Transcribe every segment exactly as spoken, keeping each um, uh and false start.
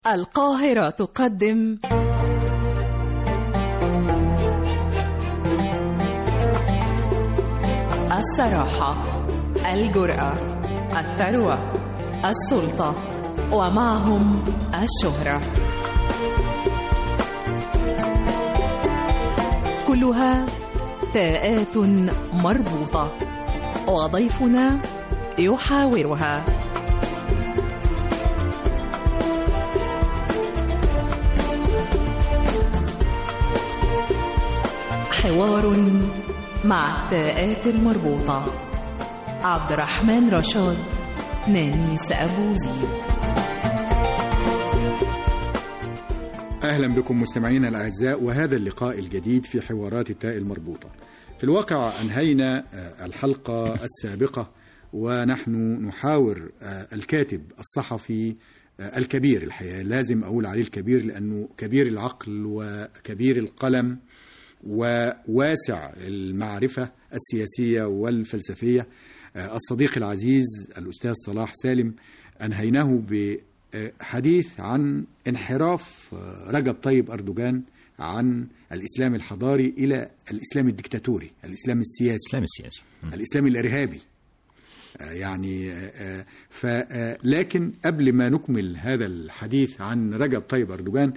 القاهرة تقدم الصراحة، الجرأة، الثروة، السلطة، ومعهم الشهرة، كلها تاءات مربوطة، وضيفنا يحاورها. حوار مع التاءات المربوطة. عبد الرحمن رشاد، نانيس أبو زيد. أهلا بكم مستمعينا الأعزاء، وهذا اللقاء الجديد في حوارات التاء المربوطة. في الواقع أنهينا الحلقة السابقة ونحن نحاور الكاتب الصحفي الكبير، الحقيقة لازم أقول عليه الكبير لأنه كبير العقل وكبير القلم وواسع المعرفة السياسية والفلسفية، الصديق العزيز الأستاذ صلاح سالم. أنهيناه بحديث عن انحراف رجب طيب أردوغان عن الإسلام الحضاري إلى الإسلام الدكتاتوري، الإسلام السياسي، الإسلام السياسي، الإسلام الإرهابي يعني. لكن قبل ما نكمل هذا الحديث عن رجب طيب أردوغان،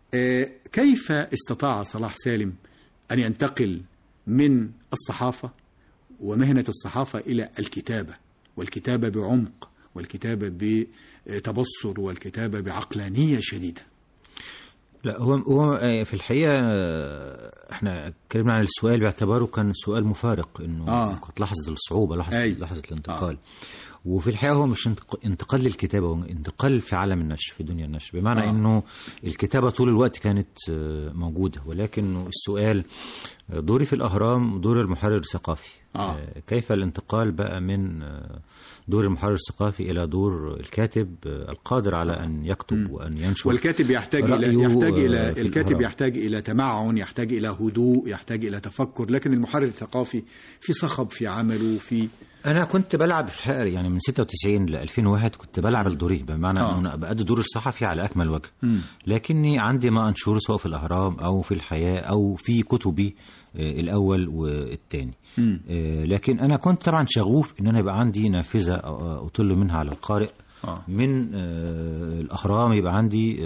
كيف استطاع صلاح سالم أن ينتقل من الصحافة ومهنة الصحافة إلى الكتابة، والكتابة بعمق، والكتابة بتبصر، والكتابة بعقلانية شديدة؟ لا، هو هو في الحقيقة احنا اتكلمنا عن السؤال باعتباره كان سؤال مفارق، انه آه. قد لحظة الصعوبة، لحظة أي. لحظة الانتقال. آه. وفي الحقيقة هو مش انتقال للكتابة، هو انتقال في عالم النشر، في دنيا النشر، بمعنى آه. انه الكتابة طول الوقت كانت موجودة، ولكن السؤال دوري في الأهرام دور المحرر الثقافي. آه. كيف الانتقال بقى من دور المحرر الثقافي إلى دور الكاتب القادر على أن يكتب م. وأن ينشر. والكاتب يحتاج إلى يحتاج إلى الكاتب الأهرام. يحتاج إلى تمعن، يحتاج إلى هدوء، يحتاج إلى تفكر، لكن المحرر الثقافي في صخب في عمله. في أنا كنت بلعب في الحقيقة يعني من ستة وتسعين ل ألفين وواحد كنت بلعب الدورين، بمعنى آه. أنه بأدي دور الصحفي على أكمل وجه، م. لكني عندي ما أنشره سواء في الأهرام أو في الحياة أو في كتبي الأول والثاني. لكن أنا كنت طبعا شغوف أن أنا يبقى عندي نافذة أطل منها على القارئ. آه. من الأهرام يبقى عندي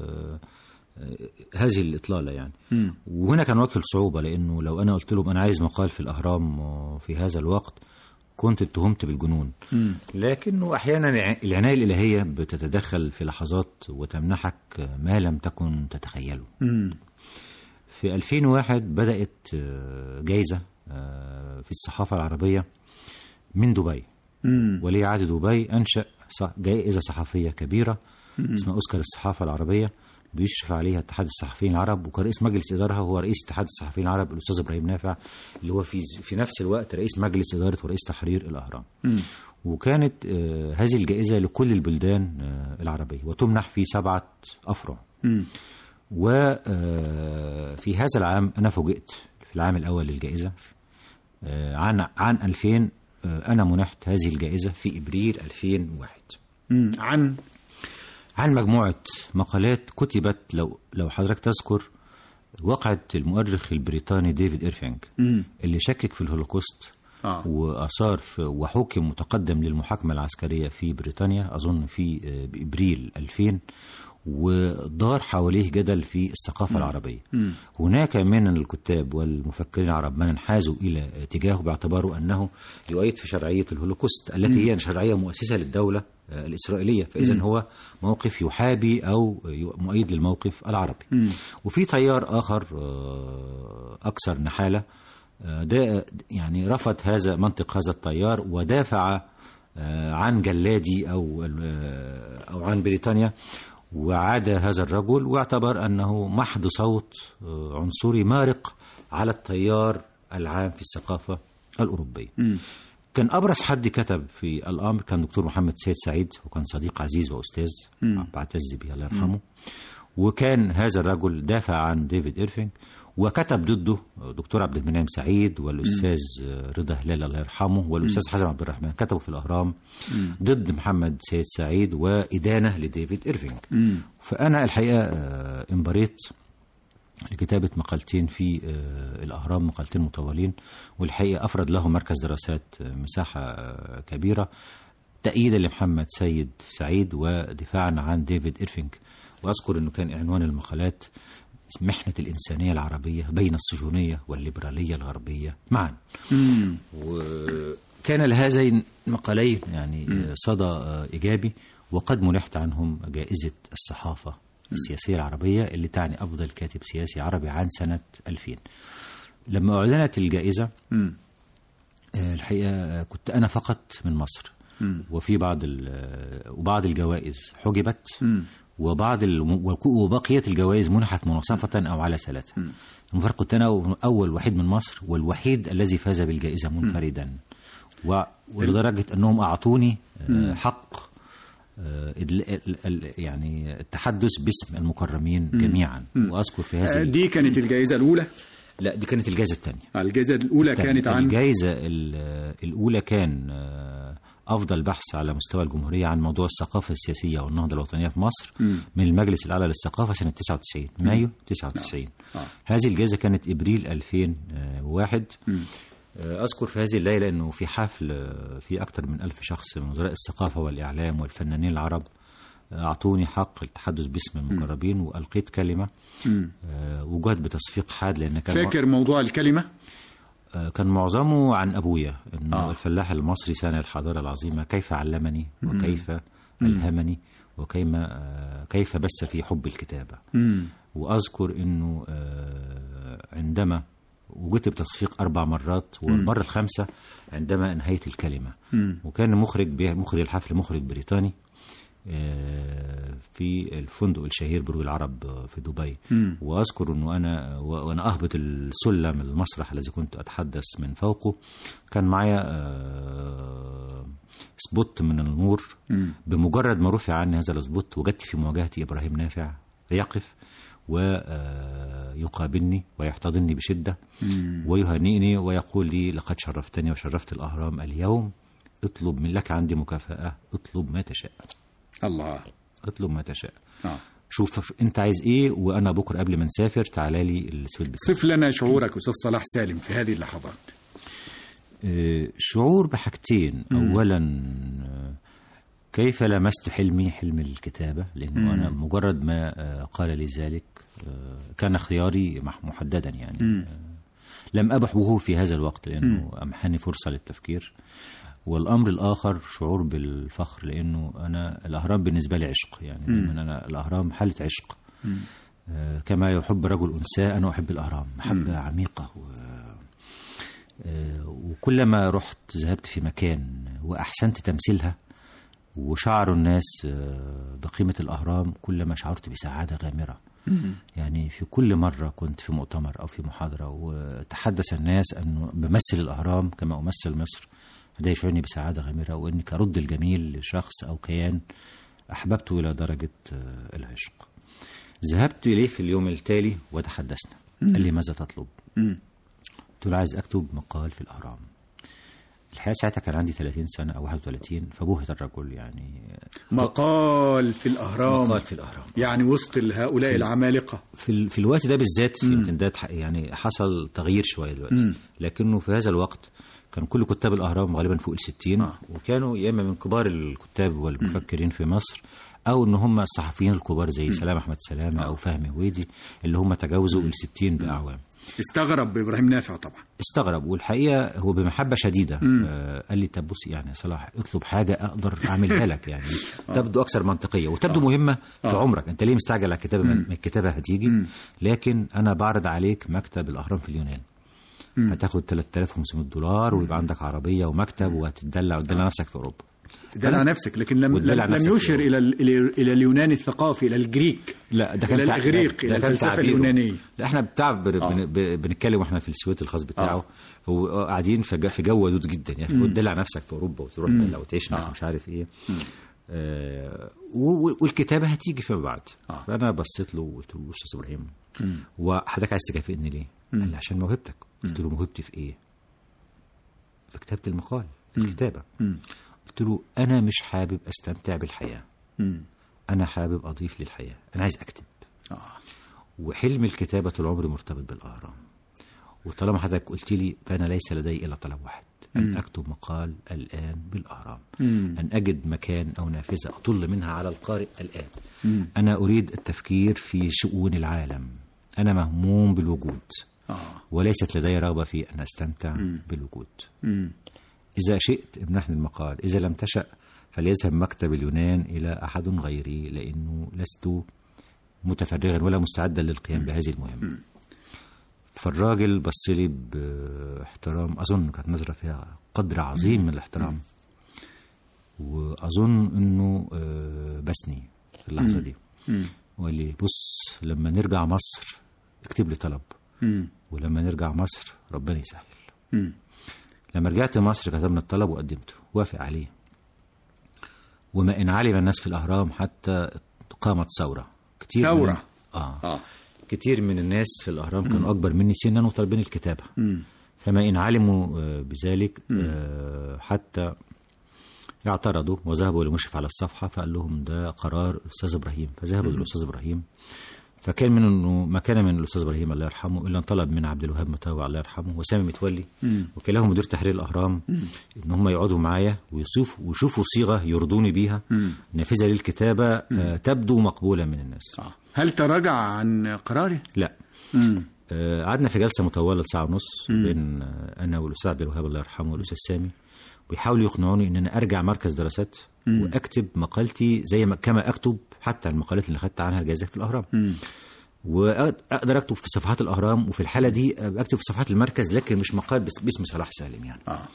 هذه الإطلالة يعني. م. وهنا كان وجه الصعوبة، لأنه لو أنا قلت لهم أنا عايز مقال في الأهرام في هذا الوقت كنت اتهمت بالجنون. م. لكنه أحيانا العناية الإلهية بتتدخل في لحظات وتمنحك ما لم تكن تتخيله. م. في ألفين وواحد بدأت جايزة في الصحافة العربية من دبي. م. ولي عهد دبي أنشأ جائزة صحفية كبيرة م. اسمها أوسكار الصحافة العربية، بيشرف عليها اتحاد الصحفيين العرب، وكان رئيس مجلس إدارها هو رئيس اتحاد الصحفيين العرب الأستاذ إبراهيم نافع، اللي هو في في نفس الوقت رئيس مجلس إدارة ورئيس تحرير الأهرام. م. وكانت آه هذه الجائزة لكل البلدان آه العربية، وتمنح في سبعة أفرع. وفي هذا العام أنا فوجئت في العام الأول للجائزة آه عن عن ألفين آه أنا منحت هذه الجائزة في إبريل ألفين وواحد. م. عن عن مجموعة مقالات كتبت، لو لو حضرتك تذكر وقعة المؤرخ البريطاني ديفيد إيرفينج اللي شكك في الهولوكوست آه. وأثار وحكم متقدم للمحاكمة العسكرية في بريطانيا أظن في بإبريل ألفين، ودار حواليه جدل في الثقافة م. العربية. م. هناك من الكتاب والمفكرين العرب من انحازوا إلى اتجاهه باعتباره أنه يؤيد في شرعية الهولوكوست التي م. هي شرعية مؤسسة للدولة الإسرائيلية، فإذن هو موقف يحابي أو مؤيد للموقف العربي. م. وفي تيار آخر أكثر نحالة ده يعني رفض هذا منطق هذا التيار ودافع عن جلادي أو أو عن بريطانيا، وعاد هذا الرجل واعتبر أنه محض صوت عنصري مارق على التيار العام في الثقافة الأوروبية. م. كان أبرز حد كتب في الأمر كان دكتور محمد سيد سعيد، وكان صديق عزيز وأستاذ بعتز به الله يرحمه. وكان هذا الرجل دافع عن ديفيد إيرفينج، وكتب ضده دكتور عبد المنعم سعيد والأستاذ رضا هلال الله يرحمه والأستاذ حازم عبد الرحمن، كتبوا في الأهرام ضد محمد سيد سعيد وإدانة لديفيد إيرفينج. فأنا الحقيقة انبريت لكتابة مقالتين في الأهرام، مقالتين مطولين، والحقيقة أفرد له مركز دراسات مساحة كبيرة تأييدا لمحمد سيد سعيد ودفاعا عن ديفيد إيرفينج. وأذكر أنه كان عنوان المقالات محنة الإنسانية العربية بين الصهيونية والليبرالية الغربية معا. وكان لهذين المقالين يعني صدى إيجابي، وقد منحت عنهم جائزة الصحافة السياسية العربية اللي تعني أفضل كاتب سياسي عربي عن سنة ألفين. لما أعلنت الجائزة الحقيقة كنت أنا فقط من مصر، وفي بعض وبعض الجوائز حجبت، وبعض وبقية الجوائز منحت مناصفة أو على ثلاثة. المفرق كنت أنا أول وحيد من مصر والوحيد الذي فاز بالجائزة منفردا، ولدرجة أنهم أعطوني حق يعني التحدث باسم المكرمين جميعا. وأذكر في هذه دي كانت الجائزة الأولى؟ لا، دي كانت الجائزة الثانية. الجائزة الأولى التانية. كانت عن الجائزة الأولى كان أفضل بحث على مستوى الجمهورية عن موضوع الثقافة السياسية والنهضة الوطنية في مصر م. من المجلس الأعلى للثقافة سنة تسعة وتسعين، مايو تسعة وتسعين. آه. آه. هذه الجائزة كانت إبريل ألفين وواحد. م. أذكر في هذه الليلة أنه في حفل في أكثر من ألف شخص من وزراء الثقافة والإعلام والفنانين العرب أعطوني حق التحدث باسم المقربين، وألقيت كلمة وجهت بتصفيق حاد، لأن كان فاكر موضوع الكلمة كان معظمه عن أبويا، أنه آه. الفلاح المصري سنة الحضارة العظيمة كيف علمني وكيف ألهمني وكيما كيف بث في حب الكتابة. مم. وأذكر أنه عندما وجدت بتصفيق أربع مرات، والمرة الخامسة عندما انهيت الكلمة. مم. وكان مخرج مخرج الحفل مخرج بريطاني في الفندق الشهير برج العرب في دبي. مم. وأذكر أنه أنا وأنا أهبط السلم المسرح الذي كنت أتحدث من فوقه كان معي سبوت من النور. مم. بمجرد ما رفع عني هذا السبوت وجدت في مواجهتي إبراهيم نافع يقف ويقابلني ويحتضنني بشدة. مم. ويهنئني ويقول لي لقد شرفتني وشرفت الأهرام اليوم، اطلب من لك عندي مكافأة، اطلب ما تشاء. الله، اطلب ما تشاء. آه. شوف انت عايز ايه، وانا بكره قبل ما نسافر تعالى لي السويد بتاعي. صف لنا شعورك استاذ صلاح سالم في هذه اللحظات. آه شعور بحاجتين. مم. اولا كيف لمست حلمي، حلم الكتابه، لانه مم. انا مجرد ما قال لي ذلك كان اختياري محددا يعني. مم. لم ابح به في هذا الوقت لانه امحني فرصه للتفكير. والأمر الآخر شعور بالفخر، لأنه أنا الأهرام بالنسبة لي عشق، يعني دايما أنا الأهرام حالة عشق. آه كما يحب رجل أنثى أنا أحب الأهرام محبة مم. عميقة. و... آه وكلما رحت ذهبت في مكان وأحسنت تمثيلها وشعر الناس آه بقيمة الأهرام، كلما شعرت بسعادة غامرة. مم. يعني في كل مرة كنت في مؤتمر أو في محاضرة وتحدث الناس أنه بمثل الأهرام كما أمثل مصر، فده يشعرني بسعادة غامرة، وإني كرد الجميل لشخص أو كيان أحببته إلى درجة العشق. ذهبت إليه في اليوم التالي وتحدثنا. قال لي ماذا تطلب؟ قلت له عايز أكتب مقال في الأهرام. الحقيقة ساعتها كان عندي ثلاثين سنة أو واحد وثلاثين، فبهت الرجل يعني. مقال في الأهرام، مقال في الأهرام يعني وسط هؤلاء العمالقة. في, في الوقت ده بالذات يمكن ده يعني حصل تغيير شوية دلوقتي. مم. لكنه في هذا الوقت كان كل كتاب الأهرام غالبا فوق الستين. آه. وكانوا يا إما من كبار الكتاب والمفكرين في مصر، أو إن هم الصحفيين الكبار زي سلام أحمد سلامة أو فهمي هويدي اللي هم تجاوزوا الستين بأعوام. استغرب إبراهيم نافع طبعا، استغرب، والحقيقة هو بمحبة شديدة. آه قال لي طب بص يعني يا صلاح اطلب حاجة أقدر أعملها لك يعني تبدو أكثر منطقية وتبدو آه. مهمة آه. في عمرك. أنت ليه مستعجل على الكتابة؟ من الكتابة هتيجي. مم. لكن أنا بعرض عليك مكتب الأهرام في اليونان. مم. هتاخد ثلاثة آلاف وخمسمائة دولار ويبقى عندك عربية ومكتب وهتدلع وتدلع نفسك في أوروبا. دلع نفسك، لكن لم لم يشر الى الى اليونان الثقافي، الى الجريك. لا ده كان الى الاغريق، الى الفلسفه اليونانيه. لا احنا بتعبر آه. بنتكلم واحنا في السويت الخاص بتاعه آه. هو قاعدين في جو ودود جدا يعني، وتدلع نفسك في اوروبا وتروح تدلع وتعيش آه. مش عارف ايه. آه والكتابه هتيجي فيما بعد. آه. فانا بصيت له وقلت له استاذ ابراهيم، وحضرتك عايز تكافئني ليه؟ قال لي عشان موهبتك. قلت له موهبتي في ايه؟ في كتابه المقال، في الكتابه. مم. قلت له أنا مش حابب أستمتع بالحياة. مم. أنا حابب أضيف للحياة، أنا عايز أكتب. آه. وحلم الكتابة طول عمري مرتبط بالأهرام، وطالما حضرتك قلت لي فأنا ليس لدي إلا طلب واحد، أن مم. أكتب مقال الآن بالأهرام. مم. أن أجد مكان أو نافذة أطل منها على القارئ الآن. مم. أنا أريد التفكير في شؤون العالم، أنا مهموم بالوجود. آه. وليست لدي رغبة في أن أستمتع مم. بالوجود. مم. إذا شئت امنحني المقال، إذا لم تشأ فليذهب مكتب اليونان إلى أحد غيري، لأنه لست متفرغا ولا مستعدا للقيام بهذه المهمة. فالراجل بص لي باحترام، أظن كانت نظرة فيها قدر عظيم من الاحترام، وأظن أنه بسني في اللحظة دي وقال لي بص لما نرجع مصر اكتب لي طلب، ولما نرجع مصر ربنا يسهل. لما رجعت مصر كتبنا الطلب وقدمته، وافق عليه. وما إن علم الناس في الأهرام حتى قامت ثورة كتير ثورة من... آه. آه. كتير من الناس في الأهرام كانوا أكبر مني سنا وطالبين الكتابة. مم. فما إن علموا بذلك آه حتى اعترضوا وذهبوا لمشرف على الصفحة، فقال لهم ده قرار الأستاذ إبراهيم، فذهبوا للأستاذ إبراهيم. فكان من انه ما كان من الاستاذ ابراهيم الله يرحمه الا ان طلب من عبد الوهاب مطاوع الله يرحمه وسامي متولي وكلاهم مدير تحرير الاهرام مم. ان هم يقعدوا معايا ويشوفوا ويشوفوا صيغه يرضوني بيها نافذه للكتابه آه تبدو مقبوله من الناس. آه. هل تراجع عن قراره؟ لا. آه قعدنا في جلسه مطوله ساعه ونص بين آه انا والاستاذ عبد الوهاب الله يرحمه والاستاذ سامي، ويحاولوا يقنعوني ان انا ارجع مركز دراسات مم. واكتب مقالتي زي ما كما اكتب حتى المقالات اللي خدت عنها الجائزه في الاهرام. مم. واقدر اكتب في صفحات الاهرام، وفي الحاله دي اكتب في صفحات المركز لكن مش مقال باسم صلاح سالم يعني. اه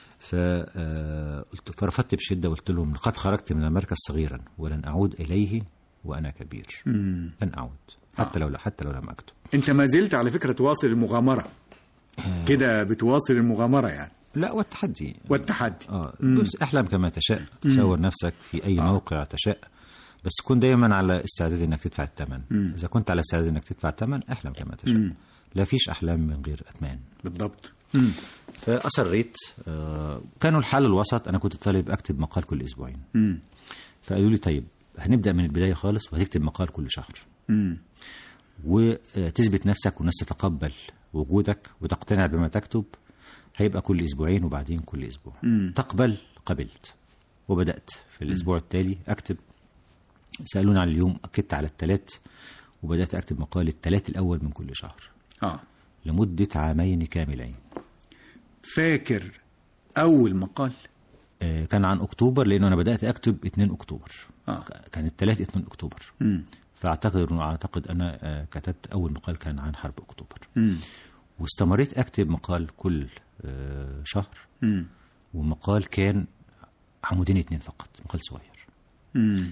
فقلت فرفضت بشده وقلت لهم لقد خرجت من المركز صغيرا ولن اعود اليه وانا كبير. مم. لن اعود حتى آه. لو حتى لو لم اكتب. انت ما زلت على فكره تواصل المغامره آه. كده بتواصل المغامره يعني. لا والتحدي والتحدي اه بس احلم كما تشاء، تصور نفسك في اي آه. موقع تشاء، بس كن دايما على استعداد انك تدفع الثمن. مم. اذا كنت على استعداد انك تدفع الثمن احلم كما تشاء. مم. لا فيش احلام من غير اثمان. بالضبط. فاصريت. آه كانوا الحل الوسط، انا كنت طالب اكتب مقال كل اسبوعين. مم. فقالوا لي طيب هنبدا من البدايه خالص وهتكتب مقال كل شهر. مم. وتثبت نفسك والناس تتقبل وجودك وتقتنع بما تكتب، هيبقى كل اسبوعين وبعدين كل اسبوع. مم. تقبل؟ قبلت. وبدات في الاسبوع مم. التالي اكتب. سألوني عن اليوم، أكدت على الثلاث، وبدأت أكتب مقال الثلاث الأول من كل شهر. آه. لمدة عامين كاملين. فاكر أول مقال؟ آه كان عن أكتوبر، لأنه أنا بدأت أكتب اثنين أكتوبر. آه. كان الثلاث اثنين أكتوبر. مم. فأعتقد أنه أعتقد أنا آه كتبت أول مقال كان عن حرب أكتوبر. مم. واستمريت أكتب مقال كل آه شهر. مم. ومقال كان عمودين اثنين فقط، مقال صغير. مم.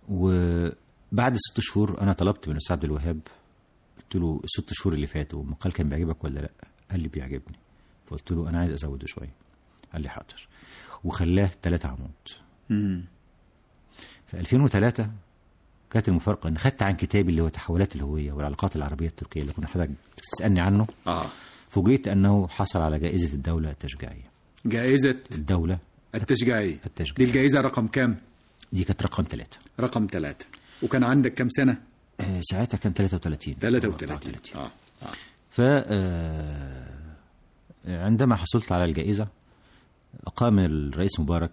وبعد ست شهور أنا طلبت من الأستاذ عبد الوهاب، قلت له الست شهور اللي فاتوا المقال كان بيعجبك ولا لا؟ قال لي بيعجبني. فقلت له أنا عايز أزوده شوية. قال لي حاضر، وخلاه ثلاثة عمود. امم في ألفين وثلاثة كانت المفارقة إن خدت عن كتابي اللي هو تحولات الهوية والعلاقات العربية التركية اللي كنا حضرتك تسألني عنه. آه. فوجئت أنه حصل على جائزة الدولة التشجيعية. جائزة الدولة التشجيعية. التشجيعية. دي الجائزة رقم كام؟ دي كانت رقم ثلاثة. رقم ثلاثة. وكان عندك كم سنة؟ آه ساعتها كان ثلاثة وثلاثين. ثلاثة وثلاثين. آه. آه. ف آه عندما حصلت على الجائزة أقام الرئيس مبارك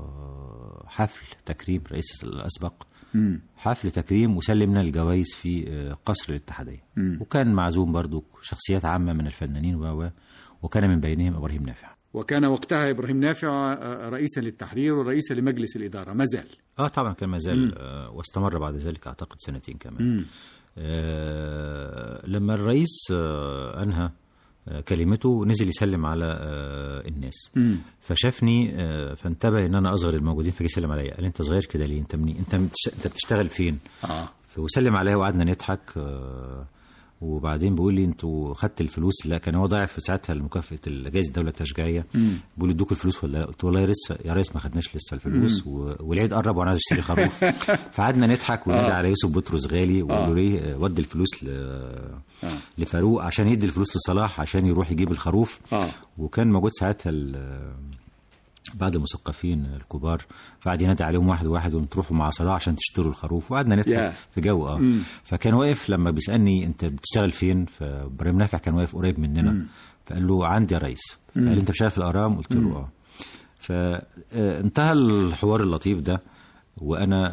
حفل تكريم رئيس الأسبق. مم. حفل تكريم وسلمنا الجوائز في قصر الاتحادية. مم. وكان معزوم برضو شخصيات عامة من الفنانين و وكان من بينهم إبراهيم نافع. وكان وقتها إبراهيم نافع رئيسا للتحرير ورئيسا لمجلس الإدارة، ما زال؟ آه طبعا كان ما زال. آه واستمر بعد ذلك أعتقد سنتين كمان. آه لما الرئيس آه أنهى كلمته، نزل يسلم على الناس. م. فشافني فانتبه ان انا اصغر الموجودين، فجي يسلم عليا، قال انت صغير كده ليه؟ انت منين؟ انت انت بتشتغل فين؟ اه وسلم عليا وقعدنا نضحك. وبعدين بيقول لي انتوا خدت الفلوس؟ لا، كان هو ضاعف في ساعتها المكافاه جائزه الدوله التشجيعيه. بيقول لي ادوك الفلوس ولا لا؟ قلت والله لسه يا ريس ما خدناش لسه الفلوس، والعيد قرب وانا عايز اشتري خروف. فقعدنا نضحك ونادى على يوسف بطرس غالي وقالوا لي ودي الفلوس ل... لفاروق عشان يدي الفلوس لصلاح عشان يروح يجيب الخروف. وكان موجود ساعتها ال... بعد المثقفين الكبار، فقعد ينادي عليهم واحد واحد وتروحوا مع صلاح عشان تشتروا الخروف، وقعدنا نضحك في جو. اه مم. فكان واقف لما بيسالني انت بتشتغل فين، فابراهيم نافع كان واقف قريب مننا. مم. فقال له عندي يا ريس. فقال لي انت شايف الاهرام؟ قلت له اه. فانتهى الحوار اللطيف ده، وانا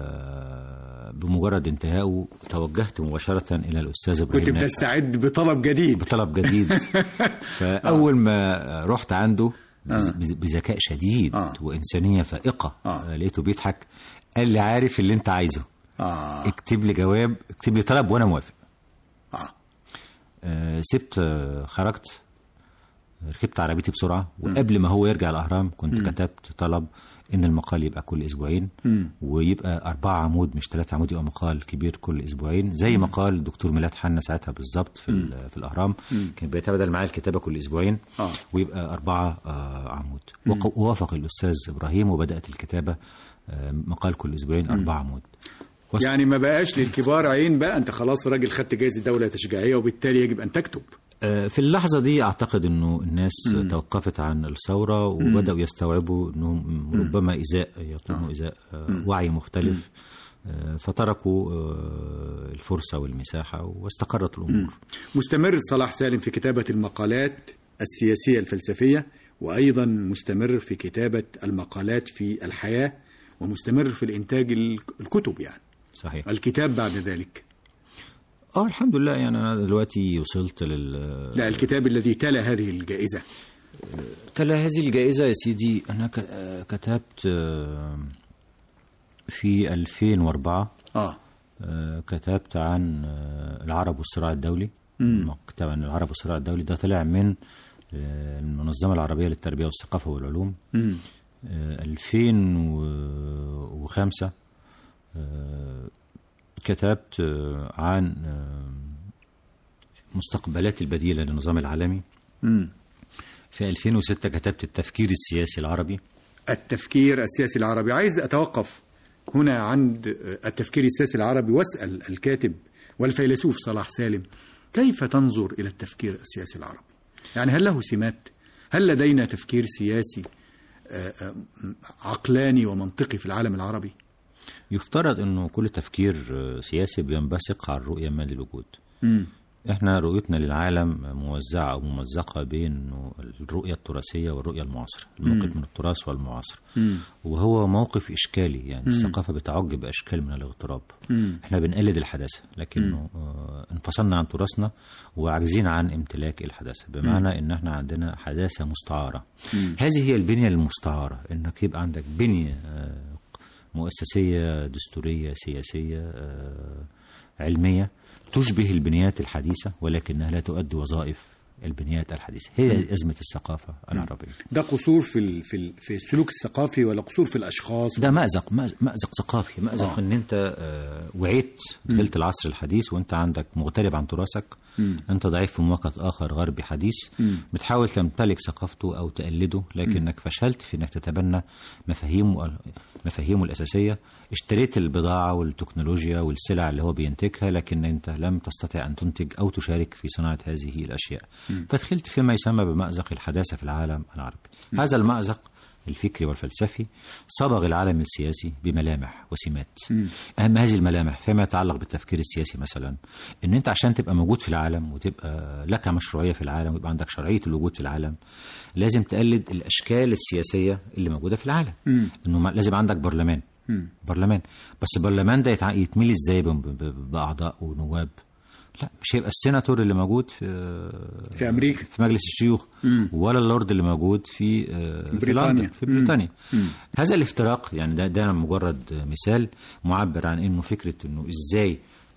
بمجرد انتهائه توجهت مباشره الى الاستاذ ابراهيم نافع. كنت بتستعد بطلب جديد بطلب جديد فاول ما رحت عنده آه. بذكاء شديد آه. وإنسانية فائقة. آه. لقيته بيضحك، قال لي عارف اللي انت عايزه. آه. اكتب لي جواب، اكتب لي طلب وانا موافق. آه. آه سبت، آه خرجت، ركبت عربيتي بسرعة، وقبل ما هو يرجع الأهرام كنت م. كتبت طلب ان المقال يبقى كل اسبوعين، م. ويبقى أربعة عمود مش ثلاثة عمود، يبقى مقال كبير كل اسبوعين زي م. مقال الدكتور ميلاد حنا ساعتها بالظبط في, في الأهرام. م. كان بيتبادل معايا الكتابة كل اسبوعين. آه. ويبقى أربعة آه عمود. ووافق الأستاذ إبراهيم وبدأت الكتابة آه مقال كل اسبوعين أربعة عمود. يعني ما بقاش للكبار عين بقى، انت خلاص راجل خدت جائزة دولة تشجيعية وبالتالي يجب ان تكتب. في اللحظة دي أعتقد أنه الناس م. توقفت عن الثورة وبدأوا يستوعبوا أنهم ربما إزاء يقوموا إزاء وعي مختلف، فتركوا الفرصة والمساحة واستقرت الأمور. مستمر صلاح سالم في كتابة المقالات السياسية الفلسفية، وأيضا مستمر في كتابة المقالات في الحياة، ومستمر في الإنتاج الكتب. يعني صحيح. الكتاب بعد ذلك اه الحمد لله. يعني انا دلوقتي وصلت لل لا الكتاب الذي تلا هذه الجائزة. تلا هذه الجائزة يا سيدي، انا كتبت في ألفين وأربعة اه كتبت عن العرب والصراع الدولي. كتاب عن العرب والصراع الدولي ده طلع من المنظمة العربية للتربية والثقافة والعلوم. م. ألفين وخمسة كتبت عن مستقبلات البديلة للنظام العالمي. م. في ألفين وستة كتبت التفكير السياسي العربي. التفكير السياسي العربي. عايز أتوقف هنا عند التفكير السياسي العربي واسأل الكاتب والفيلسوف صلاح سالم، كيف تنظر إلى التفكير السياسي العربي؟ يعني هل له سمات؟ هل لدينا تفكير سياسي عقلاني ومنطقي في العالم العربي؟ يفترض أنه كل تفكير سياسي بينبثق عن رؤية ما للوجود. م. احنا رؤيتنا للعالم موزعة أو ممزقة بين الرؤية التراثية والرؤية المعاصرة، الموقف من التراث والمعاصر. م. وهو موقف إشكالي، يعني م. الثقافة بتعج بأشكال من الاغتراب. م. احنا بنقلد الحداثة، لكنه اه انفصلنا عن تراثنا وعاجزين عن امتلاك الحداثة، بمعنى م. ان احنا عندنا حداثة مستعارة. م. هذه هي البنية المستعارة، انك يبقى عندك بنية اه مؤسسية دستورية سياسية اه علمية تشبه البنيات الحديثة، ولكنها لا تؤدي وظائف البنيات الحديثة. هي أزمة الثقافة العربية. ده قصور في في في السلوك الثقافي ولا قصور في الأشخاص؟ ده مأزق مأزق ثقافي، مأزق آه. إن أنت وعيت دخلت العصر الحديث وأنت عندك مغترب عن تراثك. م. أنت ضعيف في مواقع آخر غربي حديث. م. بتحاول تمتلك ثقافته أو تقلده، لكنك م. فشلت في إنك تتبنى مفاهيمه مفاهيمه الأساسية. اشتريت البضاعة والتكنولوجيا والسلع اللي هو بينتجها، لكن أنت لم تستطع أن تنتج أو تشارك في صناعة هذه الأشياء. م. فدخلت فيما يسمى بمأزق الحداثة في العالم العربي. م. هذا المأزق الفكري والفلسفي صبغ العالم السياسي بملامح وسمات. م. أهم هذه الملامح فيما يتعلق بالتفكير السياسي مثلا، أن أنت عشان تبقى موجود في العالم وتبقى لك مشروعية في العالم ويبقى عندك شرعية الوجود في العالم، لازم تقلد الأشكال السياسية اللي موجودة في العالم. م. أنه لازم عندك برلمان. م. برلمان، بس البرلمان ده يتميل إزاي بأعضاء ونواب؟ لا، مش هيبقى السيناتور اللي موجود في في امريكا في مجلس الشيوخ، مم. ولا اللورد اللي موجود في بريطانيا في بريطانيا. مم. هذا الافتراق يعني ده ده مجرد مثال معبر عن انه فكره انه ازاي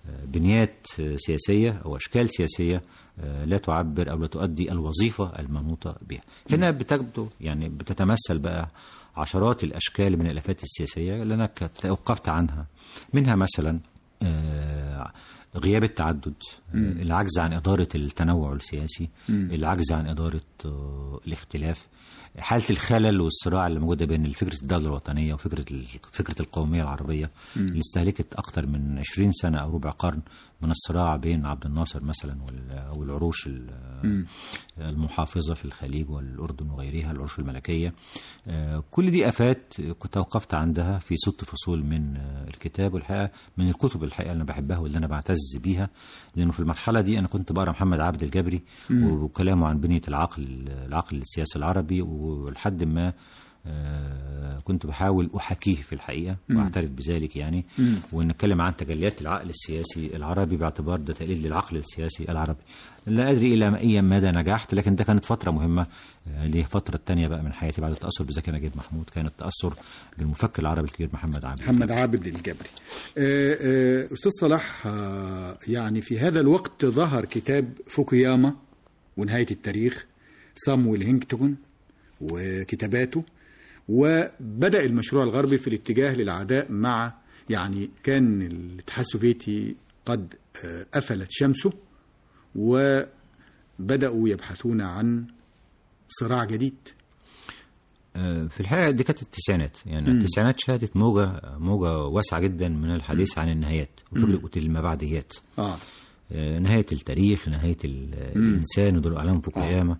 بنيات سياسية أو أشكال سياسية لا تعبر أو لا تؤدي الوظيفة المنوطة بها. هنا بتبدو يعني بتتمثل بقى عشرات الأشكال من الآفات السياسية اللي أنا توقفت عنها، منها مثلا غياب التعدد، العجز عن إدارة التنوع السياسي، العجز عن إدارة الاختلاف، حالة الخلل والصراع اللي موجودة بين فكرة الدولة الوطنية وفكرة فكرة القومية العربية اللي استهلكت أكثر من عشرين سنة أو ربع قرن من الصراع بين عبد الناصر مثلا والعروش المحافظة في الخليج والأردن وغيرها، العروش الملكية. كل دي آفات كنت توقفت عندها في ست فصول من الكتاب، والحقيقة من الكتب الحقيقة اللي أنا بحبها واللي أنا بعتز بيها، لأنه في المرحلة دي أنا كنت بقرأ محمد عبد الجبري وكلامه عن بنية العقل العقل السياسي العربي، ولحد ما كنت بحاول أحاكيه في الحقيقة وأعترف بذلك يعني، ونتكلم عن تجليات العقل السياسي العربي باعتبار ده تقليد للعقل السياسي العربي. لا أدري إلى أي مدى نجحت، لكن ده كانت فترة مهمة. اللي هي الفترة الثانية بقى من حياتي بعد التأثر بزكي نجيب محمود كان التأثر بالمفكر العربي الكبير محمد عابد محمد عابد الجبري. أستاذ صلاح، يعني في هذا الوقت ظهر كتاب فوكوياما ونهاية التاريخ، صامويل هينكتون وكتاباته، وبدأ المشروع الغربي في الاتجاه للعداء مع، يعني كان الاتحاد السوفيتي قد أفلت شمسه وبدأوا يبحثون عن صراع جديد. في الحقيقة دي كانت التسعينات، يعني م. التسعينات شهدت موجة موجة واسعة جدا من الحديث م. عن النهايات وفكرة المبعديات. آه. نهاية التاريخ، نهاية الإنسان ودول أعلام فوكوياما،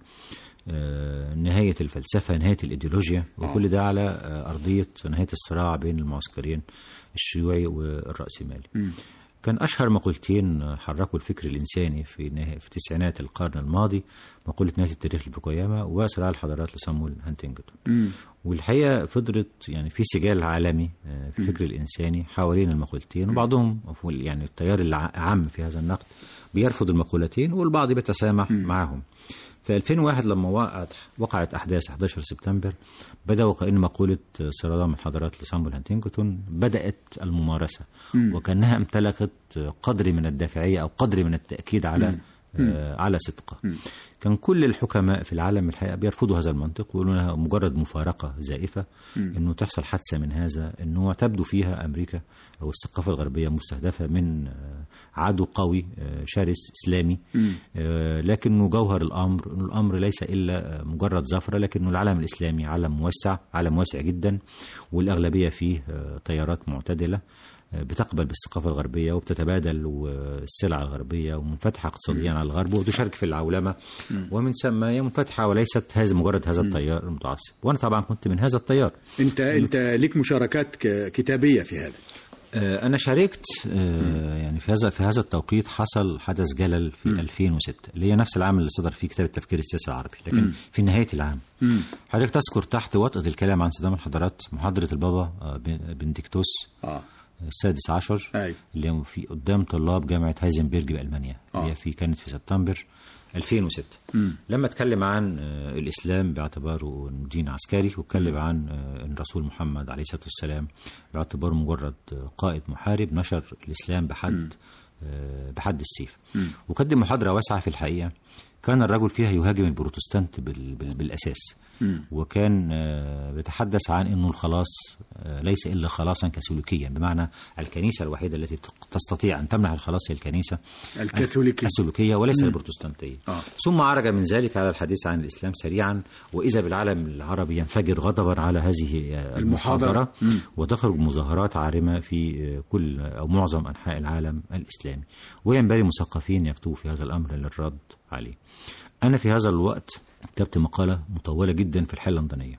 نهاية الفلسفة، نهاية الإيديولوجيا، وكل ده على أرضية نهاية الصراع بين المعسكرين الشيوعي والرأسمالي. كان أشهر مقولتين حركوا الفكر الإنساني في في تسعينات القرن الماضي مقولة نهاية التاريخ لفوكوياما وصراع الحضارات لصامويل هانتنجتون. والحقيقة فضلت يعني في سجال عالمي في الفكر الإنساني حوالين المقولتين، وبعضهم يعني التيار العام في هذا النقد بيرفض المقولتين والبعض بيتسامح معهم. في ألفين وواحد لما وقعت وقعت أحداث أحد عشر سبتمبر بدأ وكأن مقولة صراع الحضارات لصامويل هانتنجتون بدأت الممارسة، م. وكأنها امتلكت قدر من الدافعية أو قدر من التأكيد على م. آه على صدقه. م. كان كل الحكماء في العالم الحقيقة بيرفضوا هذا المنطق ويقولوا انها مجرد مفارقة زائفة، م. انه تحصل حادثة من هذا النوع تبدو فيها امريكا او الثقافة الغربية مستهدفة من عدو قوي شرس اسلامي، لكنه جوهر الامر انه الامر ليس الا مجرد زفرة، لكنه العالم الاسلامي عالم موسع، عالم واسع جدا، والاغلبية فيه تيارات معتدلة بتقبل بالثقافة الغربية وبتتبادل السلع الغربية ومنفتحة اقتصاديا على الغرب وتشارك في العولمة، ومن ثم هي منفتحة وليست هذا مجرد هذا التيار المتعصب. وأنا طبعا كنت من هذا التيار. أنت أنت لك مشاركات كتابية في هذا؟ أنا شاركت يعني في هذا في هذا التوقيت حصل حدث جلل في م. ألفين وستة اللي هي نفس العام اللي صدر فيه كتاب التفكير السياسي العربي، لكن م. في نهاية العام. حضرتك تذكر تحت وطأة الكلام عن صدام الحضارات محاضرة البابا بنديكتوس آه. السادس عشر أي. اللي في قدام طلاب جامعة هايزنبرج بألمانيا، آه. اللي في كانت في سبتمبر ألفين وستة. م. لما اتكلم عن الإسلام باعتباره دين عسكري، واتكلم عن الرسول محمد عليه الصلاة والسلام باعتباره مجرد قائد محارب نشر الإسلام بحد م. بحد السيف، م. وقدم محاضرة واسعة في الحقيقة كان الرجل فيها يهاجم البروتستانت بالأساس، م. وكان بيتحدث عن أنه الخلاص ليس إلا خلاصا كاثوليكيا، بمعنى الكنيسة الوحيدة التي تستطيع أن تمنح الخلاص هي الكنيسة الكاثوليكية وليس م. البروتستانتية. آه. ثم عرج من ذلك على الحديث عن الإسلام سريعا، وإذا بالعالم العربي ينفجر غضبا على هذه المحاضرة، وتخرج مظاهرات عارمة في كل أو معظم أنحاء العالم الإسلامي، وينبغي المثقفين يكتبوا في هذا الأمر للرد عليه. أنا في هذا الوقت كتبت مقالة مطولة جدا في الحالة اللندنية،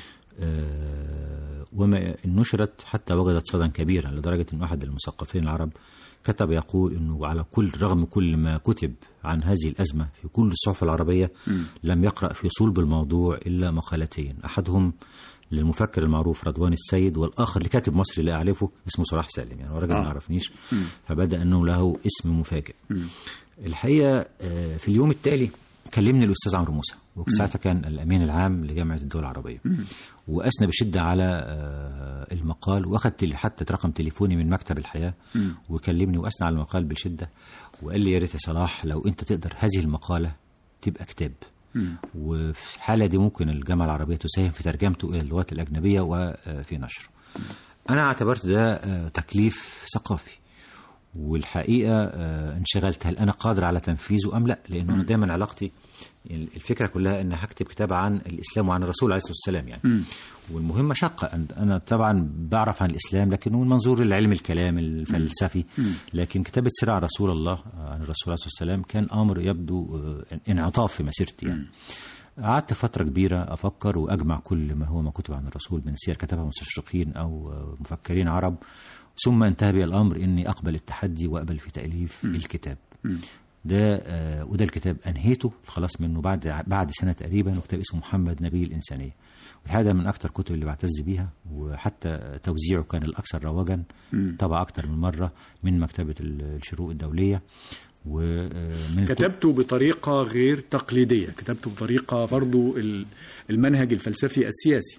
أه وما نشرت حتى وجدت صدى كبيرا، لدرجة أن أحد المثقفين العرب كتب يقول أنه على كل رغم كل ما كتب عن هذه الأزمة في كل الصحف العربية م. لم يقرأ في صلب الموضوع إلا مقالتين، أحدهم للمفكر المعروف رضوان السيد، والآخر لكاتب مصري لا أعرفه اسمه صلاح سالم، يعني هو راجل ما عرفنيش، فبدأ أنه له اسم مفاجئ. م. الحقيقة في اليوم التالي كلمني الأستاذ عمرو موسى، وساعتها كان الأمين العام لجامعة الدول العربية، وأثنى بشدة على المقال، وأخذت لي حتى رقم تليفوني من مكتب الحياة وكلمني وأثنى على المقال بشدة، وقال لي يا ريت يا صلاح لو أنت تقدر هذه المقالة تبقى كتاب، وفي الحالة دي ممكن الجامعة العربية تساهم في ترجمته إلى اللغات الأجنبية وفي نشره. أنا اعتبرت ده تكليف ثقافي، والحقيقة انشغلت هل أنا قادر على تنفيذه أم لا، لأنه أنا دايما علاقتي الفكرة كلها أن هكتب كتاب عن الإسلام وعن الرسول عليه الصلاة والسلام يعني م. والمهمة شاقة. أنا طبعا بعرف عن الإسلام لكنه من منظور العلم الكلام الفلسفي، م. لكن كتابة سيرة عن رسول الله عن الرسول عليه الصلاة والسلام كان أمر يبدو انعطاف في مسيرتي يعني. قعدت فترة كبيرة أفكر وأجمع كل ما هو ما كتب عن الرسول من سير كتبها مستشرقين أو مفكرين عرب، ثم انتهى بي الأمر إني أقبل التحدي وأقبل في تأليف م. الكتاب م. ده آه وده الكتاب أنهيته خلاص منه بعد بعد سنة تقريبا، وكتاب اسمه محمد نبي الإنسانية، وهذا من أكثر كتب اللي بعتز بيها، وحتى توزيعه كان الأكثر رواجا، طبع أكثر من مرة من مكتبة الشروق الدولية. ومن كتبته بطريقة غير تقليدية، كتبته بطريقة برضو المنهج الفلسفي السياسي،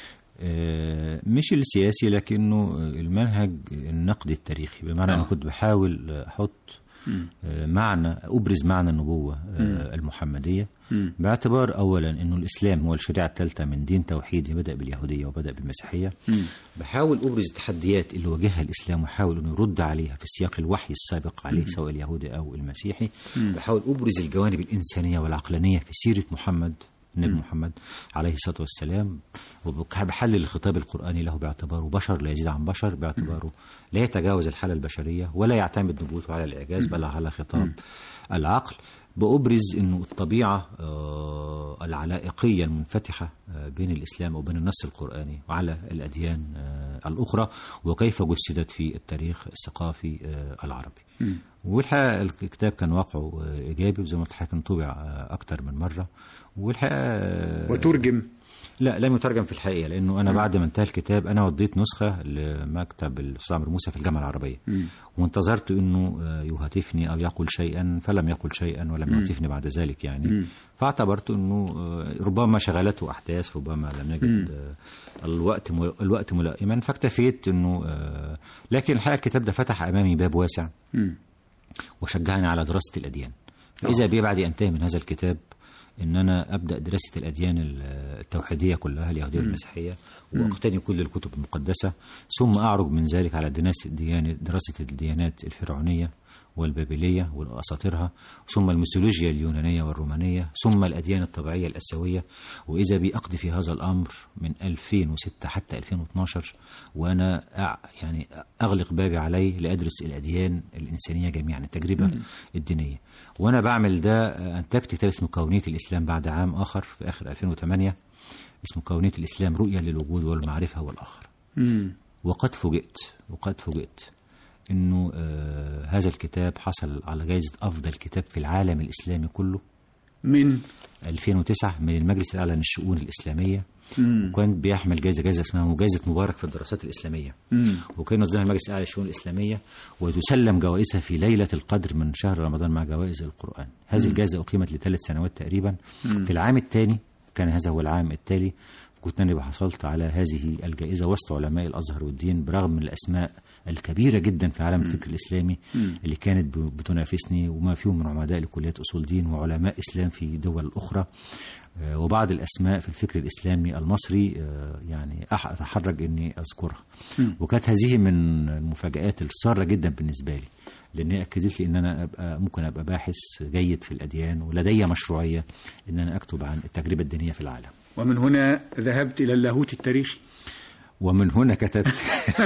مش السياسي لكنه المنهج النقدي التاريخي، بمعنى آه. أنا كنت بحاول أحط معنى أبرز معنى النبوة م. المحمدية م. باعتبار أولا أنه الإسلام هو الشريعة الثالثة من دين توحيدي بدأ باليهودية وبدأ بالمسيحية. م. بحاول أبرز التحديات اللي واجهها الإسلام وحاول أنه يرد عليها في سياق الوحي السابق عليه م. سواء اليهودي أو المسيحي. م. بحاول أبرز الجوانب الإنسانية والعقلانية في سيرة محمد النبي محمد عليه الصلاة والسلام، وبحلل الخطاب القرآني له باعتباره بشر لا يزيد عن بشر، باعتباره لا يتجاوز الحالة البشرية ولا يعتمد نبوته على الإعجاز بل على خطاب العقل. بأبرز أنه الطبيعة العلائقية المنفتحة بين الإسلام وبين النص القرآني وعلى الأديان الأخرى، وكيف جسدت في التاريخ الثقافي العربي. والحقيقة الكتاب كان واقعه إيجابي، وزي ما قلت لحضرتك طبع أكتر من مرة، والحقيقة وترجم لا لم يترجم في الحقيقة، لأنه أنا بعد ما انتهى الكتاب أنا وديت نسخة لمكتب الأستاذ عمرو موسى في الجامعة العربية، م. وانتظرت أنه يهاتفني أو يقول شيئا، فلم يقل شيئا ولم يهاتفني بعد ذلك يعني، م. فاعتبرت أنه ربما شغلته أحداث، ربما لم يجد م. الوقت الوقت ملائما، فاكتفيت أنه لكن الحقيقة الكتاب ده فتح أمامي باب واسع م. وشجعني على دراسة الأديان. فإذا بي بعد أنتهي من هذا الكتاب إن أنا أبدأ دراسة الأديان التوحيدية كلها اليهودية والمسيحية، وأقتني كل الكتب المقدسة، ثم أعرج من ذلك على دراسة الديانات الفرعونية والبابلية وأساطيرها، ثم الميثولوجيا اليونانية والرومانية، ثم الأديان الطبيعية الآسيوية. وإذا بي أقضي في هذا الأمر من ألفين وستة حتى ألفين واثناشر، وأنا يعني أغلق بابي عليه لأدرس الأديان الإنسانية جميعا، التجربة م. الدينية. وأنا بعمل ده أنتجت كتاب اسمه كونية الإسلام بعد عام آخر في آخر ألفين وثمانية، اسمه كونية الإسلام رؤية للوجود والمعرفة والآخر. م. وقد فوجئت وقد فوجئت إنه آه هذا الكتاب حصل على جائزة أفضل كتاب في العالم الإسلامي كله من ألفين وتسعة من المجلس الأعلى للشؤون الإسلامية، مم. وكان بيحمل جائزة جائزة اسمها جائزة مبارك في الدراسات الإسلامية، مم. وكان نظمها المجلس الأعلى للشؤون الإسلامية، وتسلم جوائزها في ليلة القدر من شهر رمضان مع جوائز القرآن. هذه مم. الجائزة أقيمت لثلاث سنوات تقريبا. مم. في العام الثاني كان هذا هو العام التالي كنت أنا حصلت على هذه الجائزة وسط علماء الأزهر والدين، برغم من الأسماء الكبيرة جدا في عالم الفكر الإسلامي اللي كانت بتنافسني، وما فيهم من عمداء لكلية أصول دين وعلماء إسلام في دول أخرى، وبعض الأسماء في الفكر الإسلامي المصري يعني أتحرج إني أذكرها. وكانت هذه من المفاجآت السارة جدا بالنسبة لي، لأنها أكدت لي إن أنا أبقى ممكن أبقى باحث جيد في الأديان، ولدي مشروعية إن أنا أكتب عن التجربة الدينية في العالم. ومن هنا ذهبت إلى اللاهوت التاريخي، ومن هنا كتبت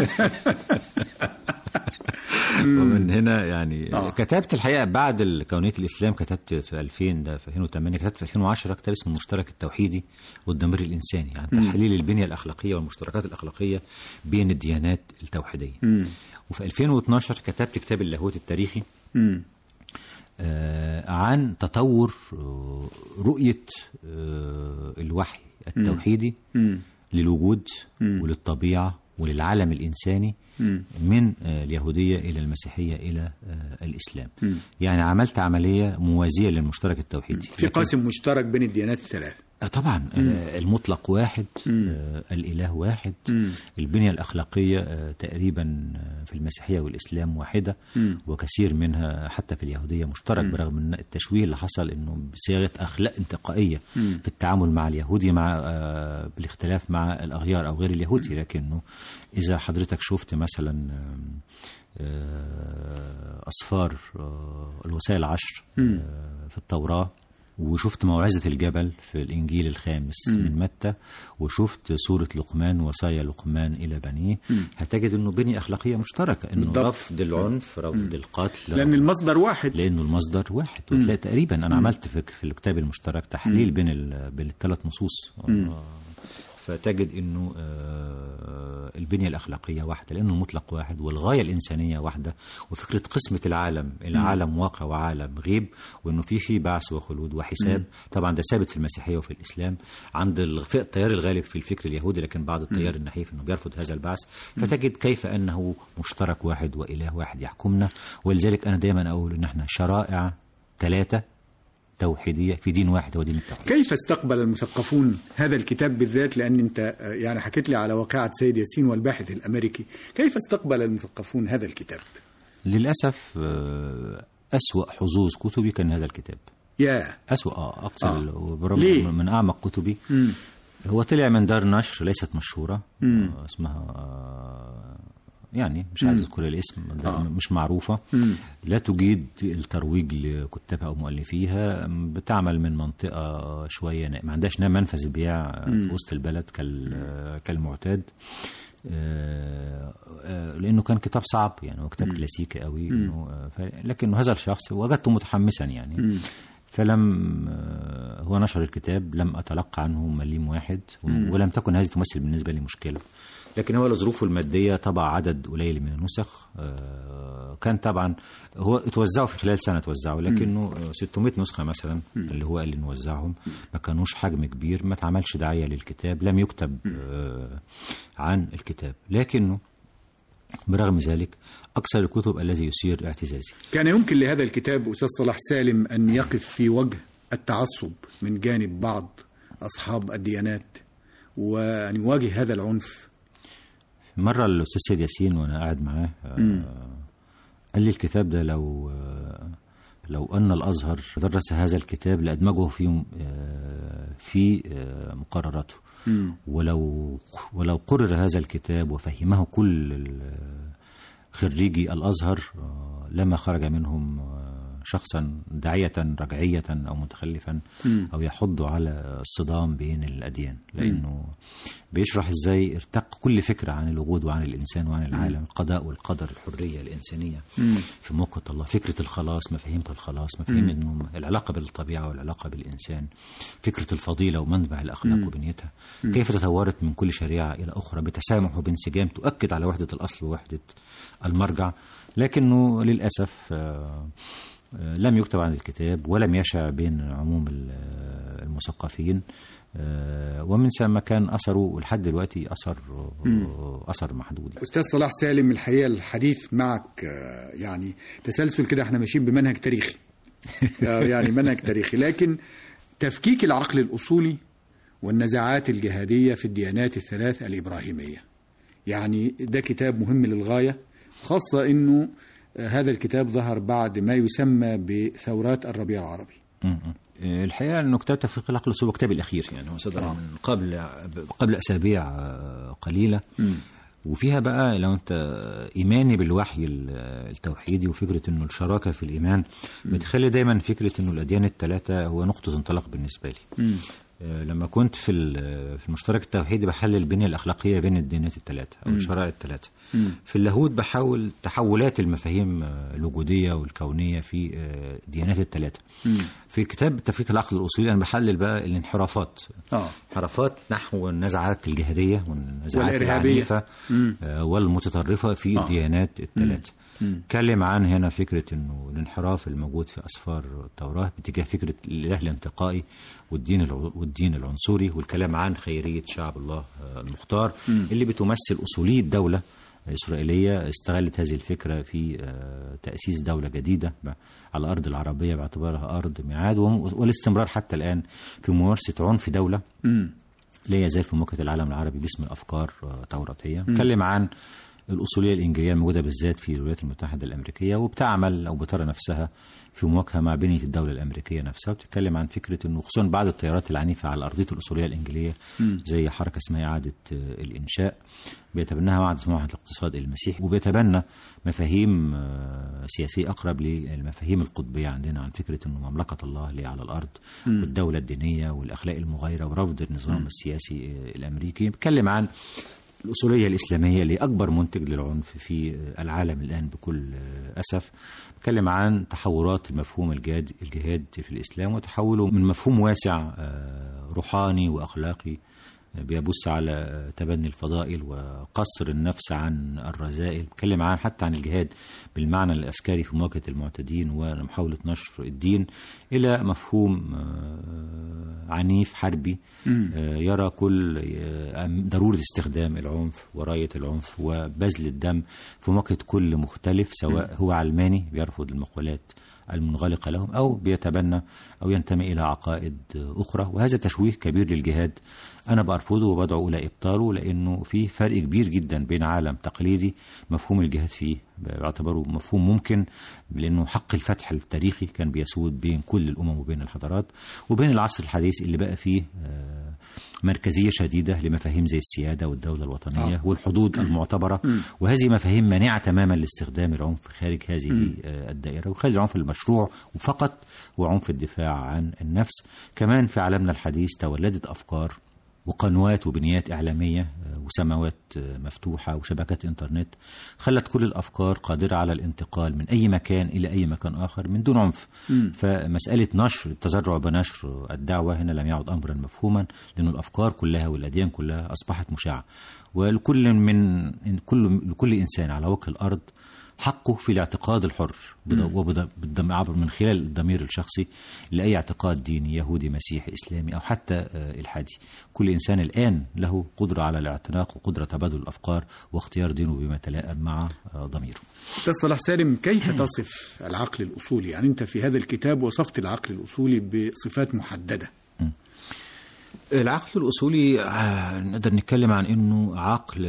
ومن هنا يعني آه. كتبت الحقيقة بعد كونية الإسلام، كتبت في ألفين ده في ألفين وثمانية، كتبت في ألفين وعشرة كتاب اسمه المشترك التوحيدي والضمير الإنساني، يعني تحليل البنية الأخلاقية والمشتركات الأخلاقية بين الديانات التوحيدية. مم. وفي ألفين واثناشر كتبت كتاب اللاهوت التاريخي آه عن تطور آه رؤية آه الوحي التوحيدي مم. للوجود مم. وللطبيعة وللعالم الإنساني من اليهودية إلى المسيحية إلى الإسلام. م. يعني عملت عملية موازية للمشترك التوحيدي، في قاسم مشترك بين الديانات الثلاث. طبعا م. المطلق واحد، م. الإله واحد، م. البنية الأخلاقية تقريبا في المسيحية والإسلام واحدة، م. وكثير منها حتى في اليهودية مشترك، م. برغم من التشويه اللي حصل إنه بصيغة أخلاق انتقائية م. في التعامل مع اليهودي، مع بالاختلاف مع الأغيار أو غير اليهودي. لكنه إذا حضرتك شفت مثلا أصفار الوصايا العشر في التوراة، وشفت موعظة الجبل في الإنجيل الخامس م. من متى، وشفت سورة لقمان وصايا لقمان إلى بنيه، م. هتجد أنه بنية أخلاقية مشتركة، أنه بالضبط. رفض العنف، رفض م. القتل، لأن المصدر واحد، لأنه المصدر واحد. وتلاقي تقريبا أنا م. عملت في, في الكتاب المشترك تحليل م. بين بين الثلاث نصوص، فتجد أنه البنية الأخلاقية واحدة، لأنه مطلق واحد، والغاية الإنسانية واحدة، وفكرة قسمة العالم إلى عالم واقع وعالم غيب، وأنه في في بعث وخلود وحساب. م. طبعا ده ثابت في المسيحية وفي الإسلام عند التيار الغالب في الفكر اليهودي، لكن بعض التيار النحيف أنه بيرفض هذا البعث. فتجد كيف أنه مشترك واحد وإله واحد يحكمنا. ولذلك أنا دائما أقول أن احنا شرائع ثلاثة توحيدية في دين واحد هو دين التوحيد. كيف استقبل المثقفون هذا الكتاب بالذات؟ لأن أنت يعني حكيت لي على واقعة سيد ياسين والباحث الأمريكي، كيف استقبل المثقفون هذا الكتاب؟ للأسف أسوأ حظوظ كتبي كان هذا الكتاب. يا أسوأ آه أقصى آه. من أعمق كتبي. م. هو طلع من دار نشر ليست مشهورة، م. اسمها يعني مش عايز اذكر الاسم، آه. مش معروفة، مم. لا تجيد الترويج لكتابها او مؤلفيها، بتعمل من منطقة شوية ما عندهاش منفذ بيع في وسط البلد كالمعتاد، لانه كان كتاب صعب يعني، وكتاب كلاسيكي قوي. إنه لكنه هذا الشخص وجدته متحمسا يعني، مم. فلم هو نشر الكتاب، لم أتلقى عنه مليم واحد، ولم تكن هذه تمثل بالنسبة لي مشكلة. لكن هو لظروفه المادية طبع عدد قليل من النسخ، كان طبعا هو اتوزعوا في خلال سنة توزعوا، لكنه ستمائة نسخة مثلا اللي هو قال لي نوزعهم، ما كانوش حجم كبير، ما تعملش دعاية للكتاب، لم يكتب عن الكتاب. لكنه برغم ذلك أكثر الكتب الذي يثير اعتزازي. كان يمكن لهذا الكتاب أستاذ صلاح سالم أن يقف في وجه التعصب من جانب بعض أصحاب الديانات وأن يواجه هذا العنف. مرة الأستاذ سيد ياسين وأنا قاعد معاه قال لي الكتاب ده لو لو أن الأزهر درس هذا الكتاب لأدمجه في في مقرراته، ولو ولو قرر هذا الكتاب وفهمه كل خريجي الأزهر لما خرج منهم شخصا داعية رجعية أو متخلفا أو يحض على الصدام بين الأديان، لأنه بيشرح إزاي ارتق كل فكرة عن الوجود وعن الإنسان وعن العالم، القضاء والقدر، الحرية الإنسانية في موقع الله، فكرة الخلاص، مفاهيم الخلاص، مفاهيم إنه العلاقة بالطبيعة والعلاقة بالإنسان، فكرة الفضيلة ومنبع الأخلاق وبنيتها، كيف تطورت من كل شريعة إلى أخرى بتسامح وبانسجام تؤكد على وحدة الأصل ووحدة المرجع. لكنه للأسف لم يكتب عن الكتاب ولم يشع بين عموم المثقفين، ومن ثم كان أثره لحد دلوقتي أثر أثر محدود. أستاذ صلاح سالم، الحقيقة الحديث معك يعني تسلسل كده، احنا ماشيين بمنهج تاريخي يعني منهج تاريخي، لكن تفكيك العقل الأصولي والنزاعات الجهادية في الديانات الثلاث الإبراهيمية، يعني ده كتاب مهم للغاية، خاصة إنه هذا الكتاب ظهر بعد ما يسمى بثورات الربيع العربي. الحقيقة أنه كتاب تفكيك العقل الأصولي هو كتابي الأخير، يعني هو صدر من قبل قبل أسابيع قليلة، م. وفيها بقى لو أنت إيماني بالوحي التوحيدي وفكرة أنه الشراكة في الإيمان بتخلي دايما فكرة أنه الأديان الثلاثة هو نقطة انطلاق بالنسبة لي. م. لما كنت في في المشترك التوحيدي بحلل البنية الأخلاقية بين الديانات الثلاثة أو الشرائع الثلاثة. في اللاهوت بحاول تحولات المفاهيم الوجودية والكونية في الديانات الثلاثة. في كتاب تفكيك العقل الأصولي أنا بحلل بقى الانحرافات، آه. انحرافات نحو النزعات الجهادية والنزعات العنيفة والمتطرفة في آه. الديانات الثلاثة. اتكلم عن هنا فكرة انه الانحراف الموجود في اسفار التوراة باتجاه فكرة الاله الانتقائي والدين والدين العنصري، والكلام عن خيرية شعب الله المختار م. اللي بتمثل اصولية دولة إسرائيلية استغلت هذه الفكرة في تأسيس دولة جديدة على الأرض العربية باعتبارها أرض ميعاد، والاستمرار حتى الآن في ممارسة عنف دولة لا يزال في مواجهة العالم العربي باسم الأفكار التوراتية. نتكلم عن الأصولية الإنجيلية الموجودة بالذات في الولايات المتحدة الأمريكية، وبتعمل أو بترى نفسها في مواجهة مع بنية الدولة الأمريكية نفسها، وبتتكلم عن فكرة أنه خصوصا بعد التيارات العنيفة على أرضية الأصولية الإنجيلية زي حركة اسمها إعادة الإنشاء بيتبناها معهد اسمه الاقتصاد المسيحي، وبيتبنى مفاهيم سياسية أقرب للمفاهيم القطبية عندنا عن فكرة أنه مملكة الله اللي على الأرض والدولة الدينية والأخلاق المغايرة ورفض النظام السياسي الأمريكي. بيتكلم عن الأصولية الإسلامية اللي أكبر منتج للعنف في العالم الآن بكل أسف. بتكلم عن تحورات المفهوم الجهاد الجهاد في الإسلام وتحوله من مفهوم واسع روحاني وأخلاقي بيبص على تبني الفضائل وقصر النفس عن الرذائل. بتكلم عن حتى عن الجهاد بالمعنى العسكري في مواجهة المعتدين ومحاولة نشر الدين إلى مفهوم عنيف حربي يرى كل ضرورة استخدام العنف وراية العنف وبذل الدم في مواجهة كل مختلف، سواء هو علماني بيرفض المقولات المنغلقة لهم أو بيتبنى أو ينتمي إلى عقائد أخرى. وهذا تشويه كبير للجهاد أنا برفضه وبدعو إلى إبطاله، لأنه في فرق كبير جدا بين عالم تقليدي مفهوم الجهاد فيه باعتباره مفهوم ممكن، لأنه حق الفتح التاريخي كان بيسود بين كل الأمم وبين الحضارات، وبين العصر الحديث اللي بقى فيه مركزية شديدة لمفاهيم زي السيادة والدولة الوطنية آه. والحدود المعتبرة، وهذه مفاهيم مانعة تماما لاستخدام العنف خارج هذه م. الدائرة، وخارج العنف المشروع وفقط هو عنف الدفاع عن النفس. كمان في عالمنا الحديث تولدت أفكار وقنوات وبنيات إعلامية وسماوات مفتوحة وشبكات إنترنت خلت كل الأفكار قادرة على الانتقال من أي مكان إلى أي مكان آخر من دون عنف. م. فمسألة نشر التزرع بنشر الدعوة هنا لم يعد أمرا مفهوما، لأن الأفكار كلها والأديان كلها أصبحت مشاعة، ولكل من كل لكل إنسان على وجه الأرض حقه في الاعتقاد الحر عبر من خلال الضمير الشخصي لأي اعتقاد ديني يهودي مسيحي إسلامي أو حتى إلحادي. كل إنسان الآن له قدرة على الاعتناق وقدرة تبادل الأفكار واختيار دينه بما يتلائم مع ضميره. أستاذ صلاح سالم، كيف تصف العقل الأصولي؟ يعني أنت في هذا الكتاب وصفت العقل الأصولي بصفات محددة. العقل الأصولي نقدر نتكلم عن أنه عقل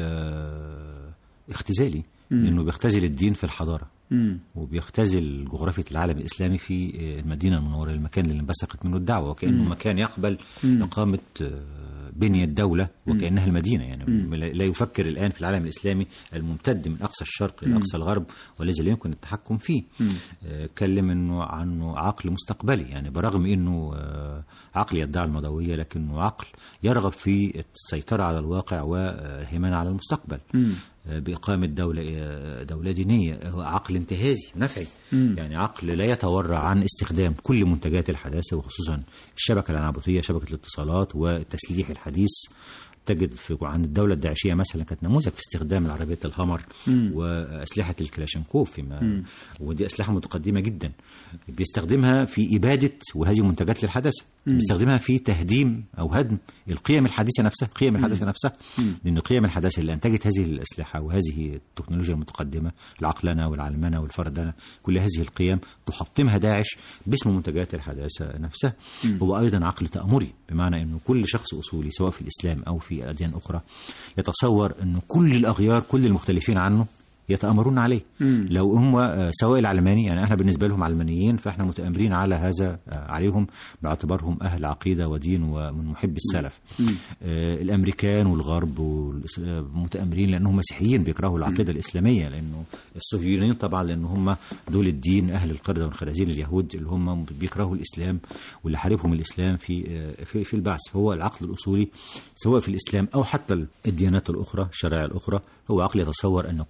اختزالي، لأنه بيختزل الدين في الحضارة مم. وبيختزل جغرافية العالم الإسلامي في المدينة المنورة، المكان اللي انبثقت منه الدعوة، وكأنه مم. مكان يقبل مم. إقامة بنية الدولة وكأنها المدينة. يعني مم. لا يفكر الآن في العالم الإسلامي الممتد من أقصى الشرق إلى أقصى الغرب والذي لا يمكن التحكم فيه. كلم إنه عنه عقل مستقبلي، يعني برغم إنه عقل يدعي المضوية لكنه عقل يرغب في السيطرة على الواقع وهيمنة على المستقبل مم. بإقامة دولة دولة دينية. هو عقل انتهازي نفعي، مم. يعني عقل لا يتورع عن استخدام كل منتجات الحداثة وخصوصا الشبكة العنابوتية، شبكة الاتصالات والتسليح الحديث. تجد في عن الدولة الداعشية مثلا كانت نموذج في استخدام العربية الهامر مم. وأسلحة الكلاشينكوف فيما ودي أسلحة متقدمة جدا بيستخدمها في إبادة، وهذه منتجات للحداثة بيستخدمها في تهديم أو هدم القيم الحديثة نفسها، قيم الحداثة نفسها مم. لأن قيم الحداثة اللي أنتجت هذه الأسلحة وهذه التكنولوجيا المتقدمة، العقلنة والعلمنة والفردنة، كل هذه القيم تحطمها داعش باسم منتجات الحداثة نفسها. مم. هو أيضا عقل تأمري، بمعنى أنه كل شخص أصولي سواء في الإسلام أو في في أديان أخرى يتصور أن كل الأغيار كل المختلفين عنه يتأمرون عليه. مم. لو هم سواء العلماني، يعني احنا بالنسبة لهم علمانيين فاحنا متأمرين على هذا عليهم باعتبارهم أهل عقيدة ودين ومن محب السلف. مم. آه الأمريكان والغرب متأمرين لأنهم مسيحيين بيكرهوا العقيدة مم. الإسلامية، لأنه الصهيونيين طبعا لأن هم دول الدين أهل القردة والخنازير اليهود اللي هم بيكرهوا الإسلام واللي حاربهم الإسلام في في, في البعث. هو العقل الأصولي سواء في الإسلام أو حتى الديانات الأخرى الشرائع الأخرى هو عقل يتصور أن كل العالم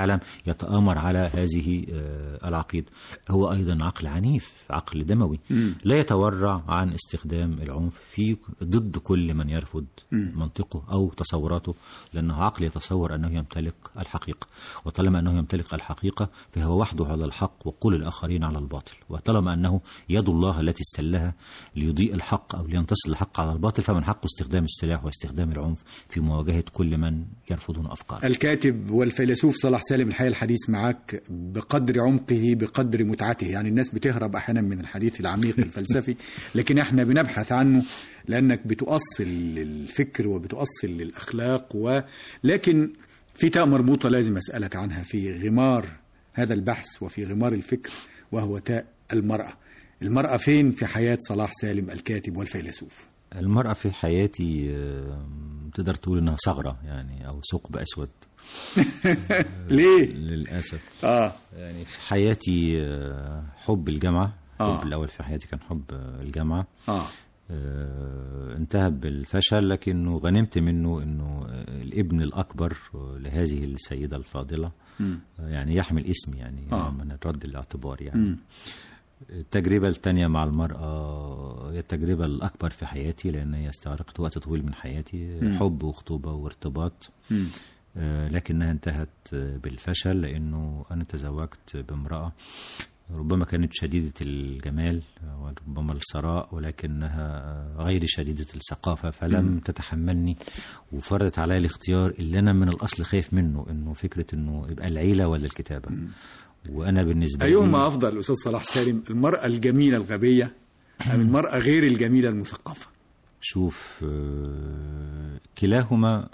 العالم يتآمر على هذه العقيدة. هو أيضا عقل عنيف، عقل دموي م. لا يتورع عن استخدام العنف في ضد كل من يرفض م. منطقه أو تصوراته، لأنه عقل يتصور أنه يمتلك الحقيقة، وطالما أنه يمتلك الحقيقة فهو وحده على الحق وكل الآخرين على الباطل، وطالما أنه يد الله التي استلها ليضيء الحق أو لينتصر الحق على الباطل، فمن حقه استخدام السلاح واستخدام العنف في مواجهة كل من يرفضون أفكاره. الكاتب والفيلسوف صلاح سالم، الحقيقة الحديث معك بقدر عمقه بقدر متعته، يعني الناس بتهرب أحيانا من الحديث العميق الفلسفي لكن احنا بنبحث عنه لأنك بتؤصل الفكر وبتؤصل الأخلاق. ولكن في تاء مربوطة لازم أسألك عنها في غمار هذا البحث وفي غمار الفكر، وهو تاء المرأة. المرأة فين في حياة صلاح سالم الكاتب والفيلسوف؟ المرأة في حياتي تقدر تقول إنها ثغرة يعني، أو ثقب أسود. ليه؟ للأسف. آه. يعني في حياتي حب الجامعة. آه. حب الأول في حياتي كان حب الجامعة. آه. آه انتهى بالفشل، لكنه غنمت منه إنه الابن الأكبر لهذه السيدة الفاضلة م. يعني يحمل اسمي يعني آه. من الرد الاعتبار يعني. م. التجربة الثانية مع المرأة هي التجربة الأكبر في حياتي، لأن هي استغرقت وقت طويل من حياتي. م. حب وخطوبة وارتباط، آه لكنها انتهت بالفشل، لأنه أنا تزوجت بامرأة ربما كانت شديدة الجمال وربما الثراء، ولكنها غير شديدة الثقافة، فلم م. تتحملني وفرضت علي الاختيار اللي أنا من الأصل خايف منه، إنه فكرة إنه يبقى العيلة ولا الكتابة. م. وأنا بالنسبة لي أيهما أفضل أستاذ صلاح سالم، المرأة الجميلة الغبية أم المرأة غير الجميلة المثقفة؟ شوف، كلاهما.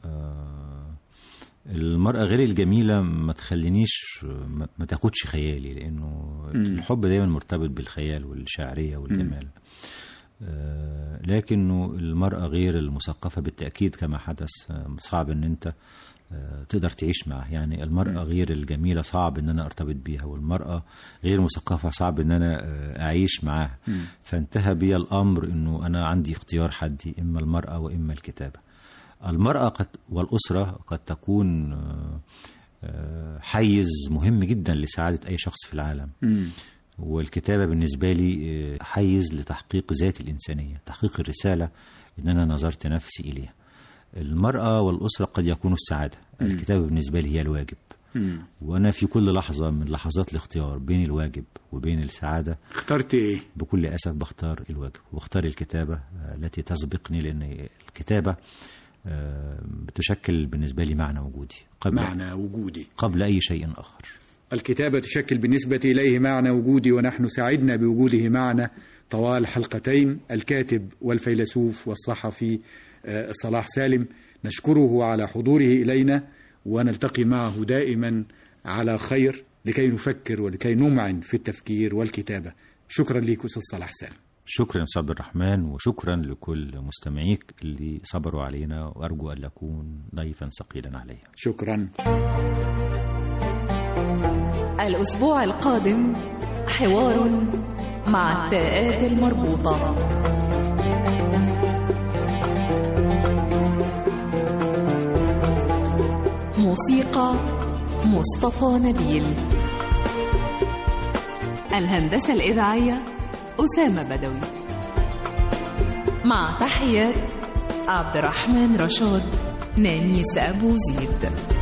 المرأة غير الجميلة ما تخلينيش ما تاخدش خيالي، لأنه م. الحب دايما مرتبط بالخيال والشعرية والجمال. آه لكنه المرأة غير المثقفة بالتأكيد كما حدث صعب أن أنت آه تقدر تعيش معه. يعني المرأة م. غير الجميلة صعب أن أنا أرتبط بيها، والمرأة غير مثقفة صعب أن أنا آه أعيش معها. م. فانتهى بي الأمر أنه أنا عندي اختيار حدي، إما المرأة وإما الكتابة. المرأة قد والأسرة قد تكون حيز مهم جدا لسعادة أي شخص في العالم. م. والكتابة بالنسبة لي حيز لتحقيق ذات الإنسانية، تحقيق الرسالة إن أنا نظرت نفسي إليها. المرأة والأسرة قد يكونوا السعادة، م. الكتابة بالنسبة لي هي الواجب. م. وأنا في كل لحظة من لحظات الاختيار بين الواجب وبين السعادة اخترت إيه؟ بكل أسف بختار الواجب، واختار الكتابة التي تسبقني، لأن الكتابة بتشكل بالنسبة لي معنى وجودي قبل معنى وجودي قبل أي شيء آخر. الكتابة تشكل بالنسبة إليه معنى وجودي، ونحن سعدنا بوجوده معنا طوال حلقتين. الكاتب والفيلسوف والصحفي صلاح سالم، نشكره على حضوره إلينا، ونلتقي معه دائما على خير لكي نفكر ولكي نمعن في التفكير والكتابة. شكرا لك أستاذ صلاح سالم. شكرا أستاذ عبد الرحمن، وشكرا لكل مستمعيك اللي صبروا علينا، وأرجو أن أكون ضيفا ثقيلا عليهم. شكرا. الأسبوع القادم حوار مع التاءات المربوطة. موسيقى مصطفى نبيل. الهندسة الإذاعية أسامة بدوي. مع تحيات عبد الرحمن رشاد، نانيس أبو زيد.